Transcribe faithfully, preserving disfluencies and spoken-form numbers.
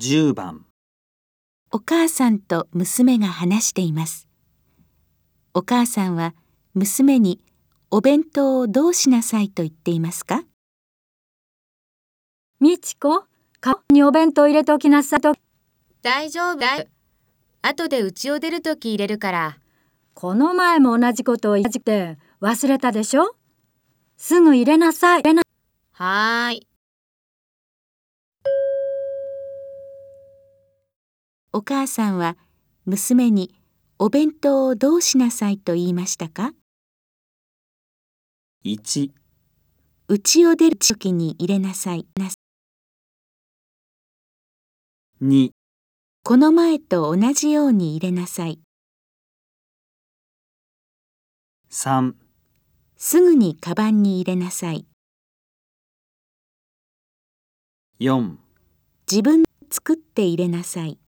じゅうばん。 お母さんと娘が話しています。お母さんは娘にお弁当をどうしなさいと言っていますか？ みちこ、カゴにお弁当入れておきなさいと。 大丈夫だよ。後で家を出るとき入れるから。 この前も同じことを言って忘れたでしょ？すぐ入れなさい。 はーい。 お母さんは娘にお弁当をどうしなさいと言いましたか？ いち、 家を出るときに入れなさい。 に、 この前と同じように入れなさい。 さん、 すぐにカバンに入れなさい。 よん、 自分で作って入れなさい。